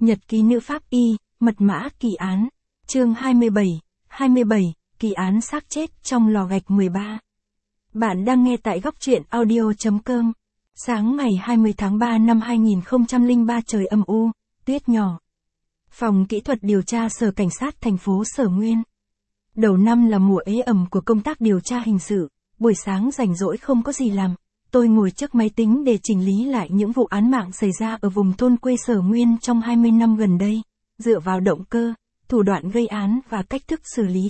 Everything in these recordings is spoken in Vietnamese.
Nhật ký nữ pháp y, mật mã kỳ án. Chương 27, kỳ án xác chết trong lò gạch 13. Bạn đang nghe tại góc truyện audio.com. Sáng ngày 20 tháng 3 năm 2003 trời âm u, tuyết nhỏ. Phòng kỹ thuật điều tra Sở Cảnh sát thành phố Sở Nguyên. Đầu năm là mùa ế ẩm của công tác điều tra hình sự, buổi sáng rảnh rỗi không có gì làm. Tôi ngồi trước máy tính để chỉnh lý lại những vụ án mạng xảy ra ở vùng thôn quê Sở Nguyên trong 20 năm gần đây, dựa vào động cơ, thủ đoạn gây án và cách thức xử lý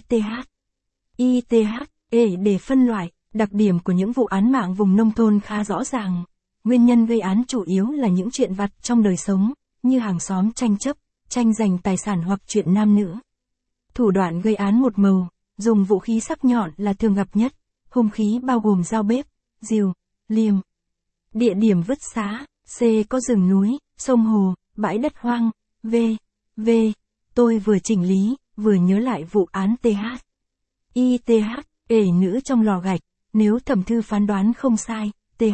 để phân loại. Đặc điểm của những vụ án mạng vùng nông thôn khá rõ ràng. Nguyên nhân gây án chủ yếu là những chuyện vặt trong đời sống, như hàng xóm tranh chấp, tranh giành tài sản hoặc chuyện nam nữ. Thủ đoạn gây án một màu, dùng vũ khí sắc nhọn là thường gặp nhất, hung khí bao gồm dao bếp, rìu, liềm. Địa điểm vứt xá, C. Có rừng núi, sông hồ, bãi đất hoang, V. Tôi vừa chỉnh lý, vừa nhớ lại vụ án nữ trong lò gạch, nếu thẩm thư phán đoán không sai,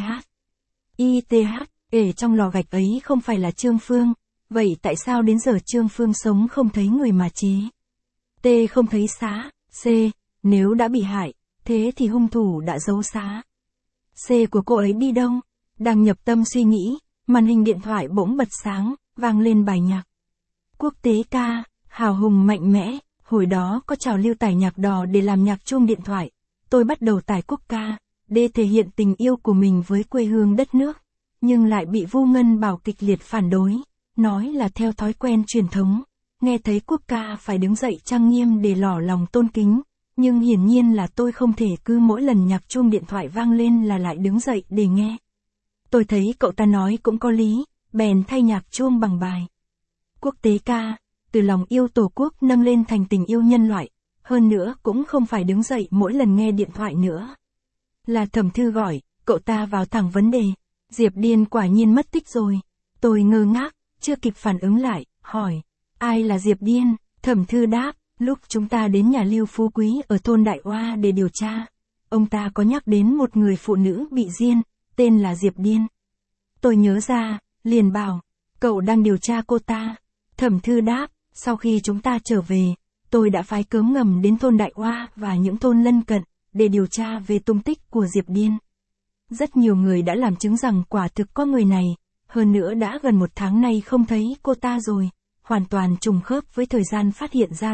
trong lò gạch ấy không phải là Trương Phương, vậy tại sao đến giờ Trương Phương sống không thấy người mà chế? Không thấy xá, C. Nếu đã bị hại, thế thì hung thủ đã giấu xá. C của cô ấy đi đâu? Đang nhập tâm suy nghĩ, màn hình điện thoại bỗng bật sáng, vang lên bài nhạc. Quốc tế ca, hào hùng mạnh mẽ, hồi đó có trào lưu tải nhạc đỏ để làm nhạc chuông điện thoại. Tôi bắt đầu tải quốc ca, để thể hiện tình yêu của mình với quê hương đất nước, nhưng lại bị Vu Ngân Bảo kịch liệt phản đối, nói là theo thói quen truyền thống, nghe thấy quốc ca phải đứng dậy trang nghiêm để tỏ lòng tôn kính, nhưng hiển nhiên là tôi không thể cứ mỗi lần nhạc chuông điện thoại vang lên là lại đứng dậy để nghe. Tôi thấy cậu ta nói cũng có lý, bèn thay nhạc chuông bằng bài quốc tế ca, từ lòng yêu Tổ quốc nâng lên thành tình yêu nhân loại, hơn nữa cũng không phải đứng dậy mỗi lần nghe điện thoại nữa. Là thẩm thư gọi, cậu ta vào thẳng vấn đề, Diệp Điên quả nhiên mất tích rồi. Tôi ngơ ngác, chưa kịp phản ứng lại, hỏi, ai là Diệp Điên? Thẩm thư đáp, lúc chúng ta đến nhà Lưu Phú Quý ở thôn Đại Oa để điều tra, ông ta có nhắc đến một người phụ nữ bị giết, tên là Diệp Điên. Tôi nhớ ra, liền bảo, cậu đang điều tra cô ta. Thẩm thư đáp, sau khi chúng ta trở về, tôi đã phái cớm ngầm đến thôn Đại Oa và những thôn lân cận, để điều tra về tung tích của Diệp Điên. Rất nhiều người đã làm chứng rằng quả thực có người này, hơn nữa đã gần 1 tháng nay không thấy cô ta rồi, hoàn toàn trùng khớp với thời gian phát hiện ra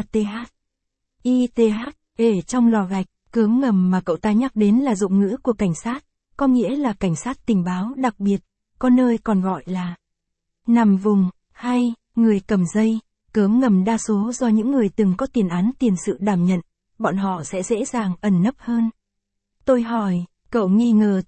trong lò gạch. Cớm ngầm mà cậu ta nhắc đến là dụng ngữ của cảnh sát, có nghĩa là cảnh sát tình báo đặc biệt, có nơi còn gọi là nằm vùng, hay người cầm dây. Cớm ngầm đa số do những người từng có tiền án tiền sự đảm nhận, bọn họ sẽ dễ dàng ẩn nấp hơn. Tôi hỏi, cậu nghi ngờ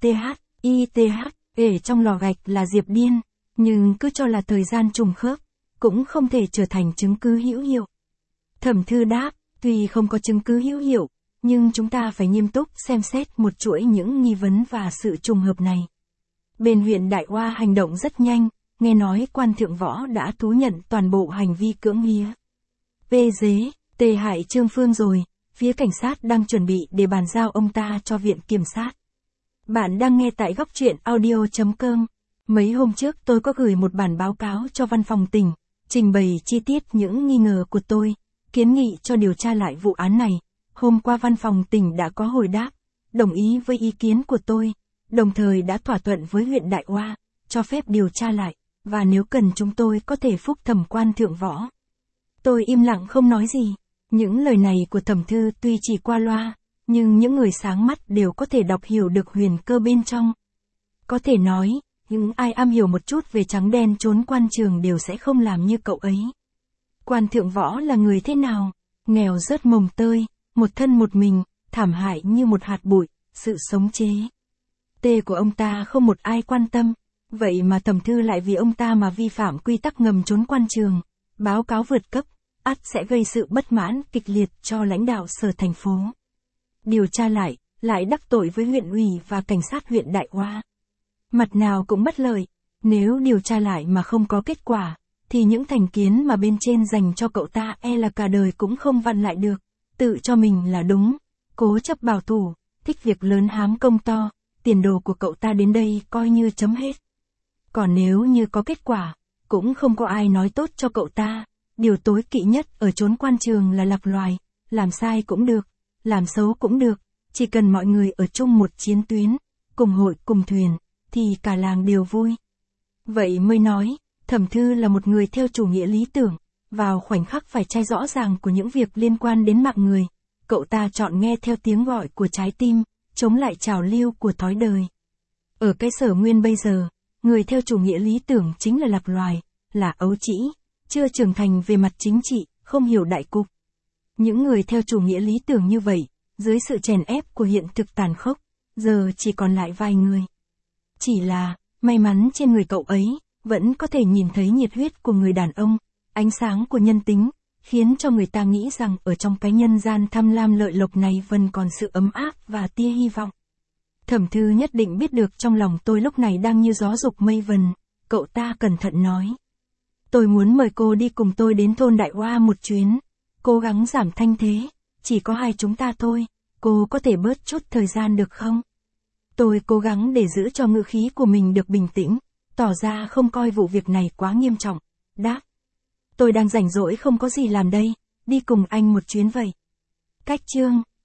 trong lò gạch là Diệp Điên, nhưng cứ cho là thời gian trùng khớp, cũng không thể trở thành chứng cứ hữu hiệu. Thẩm thư đáp, tuy không có chứng cứ hữu hiệu, nhưng chúng ta phải nghiêm túc xem xét một chuỗi những nghi vấn và sự trùng hợp này. Bên huyện Đại Oa hành động rất nhanh, nghe nói quan thượng võ đã thú nhận toàn bộ hành vi cưỡng hiếp. Hại Trương Phương rồi, phía cảnh sát đang chuẩn bị để bàn giao ông ta cho viện kiểm sát. Bạn đang nghe tại góc truyện audio.com. Mấy hôm trước tôi có gửi một bản báo cáo cho văn phòng tỉnh, trình bày chi tiết những nghi ngờ của tôi, kiến nghị cho điều tra lại vụ án này. Hôm qua văn phòng tỉnh đã có hồi đáp, đồng ý với ý kiến của tôi, đồng thời đã thỏa thuận với huyện Đại Oa, cho phép điều tra lại, và nếu cần chúng tôi có thể phúc thẩm quan thượng võ. Tôi im lặng không nói gì. Những lời này của thẩm thư tuy chỉ qua loa, nhưng những người sáng mắt đều có thể đọc hiểu được huyền cơ bên trong. Có thể nói, những ai am hiểu một chút về trắng đen trốn quan trường đều sẽ không làm như cậu ấy. Quan thượng võ là người thế nào? Nghèo rớt mồng tơi, một thân một mình, thảm hại như một hạt bụi, sự sống chế. Của ông ta không một ai quan tâm, vậy mà thẩm thư lại vì ông ta mà vi phạm quy tắc ngầm trốn quan trường, báo cáo vượt cấp, ắt sẽ gây sự bất mãn kịch liệt cho lãnh đạo sở thành phố. Điều tra lại đắc tội với huyện ủy và cảnh sát huyện Đại Oa. Mặt nào cũng bất lợi, nếu điều tra lại mà không có kết quả, thì những thành kiến mà bên trên dành cho cậu ta là cả đời cũng không vặn lại được, tự cho mình là đúng, cố chấp bảo thủ, thích việc lớn hám công to, tiền đồ của cậu ta đến đây coi như chấm hết. Còn nếu như có kết quả, Cũng không có ai nói tốt cho cậu ta. Điều tối kỵ nhất ở chốn quan trường là lạc loài. Làm sai cũng được, làm xấu cũng được. Chỉ cần mọi người ở chung một chiến tuyến, cùng hội cùng thuyền, thì cả làng đều vui. Vậy mới nói, Thẩm Thư là một người theo chủ nghĩa lý tưởng. Vào khoảnh khắc phải trai rõ ràng của những việc liên quan đến mạng người, cậu ta chọn nghe theo tiếng gọi của trái tim, chống lại trào lưu của thói đời. Ở cái Sở Nguyên bây giờ, người theo chủ nghĩa lý tưởng chính là lạc loài, là ấu trĩ, chưa trưởng thành về mặt chính trị, không hiểu đại cục. Những người theo chủ nghĩa lý tưởng như vậy, dưới sự chèn ép của hiện thực tàn khốc, giờ chỉ còn lại vài người. Chỉ là, may mắn trên người cậu ấy, vẫn có thể nhìn thấy nhiệt huyết của người đàn ông, ánh sáng của nhân tính, khiến cho người ta nghĩ rằng ở trong cái nhân gian tham lam lợi lộc này vẫn còn sự ấm áp và tia hy vọng. Thẩm Thư nhất định biết được trong lòng tôi lúc này đang như gió dục mây vần, cậu ta cẩn thận nói. Tôi muốn mời cô đi cùng tôi đến thôn Đại Oa một chuyến, cố gắng giảm thanh thế, chỉ có hai chúng ta thôi, cô có thể bớt chút thời gian được không? Tôi cố gắng để giữ cho ngữ khí của mình được bình tĩnh, tỏ ra không coi vụ việc này quá nghiêm trọng, đáp. Tôi đang rảnh rỗi không có gì làm đây, đi cùng anh một chuyến vậy. Cách chương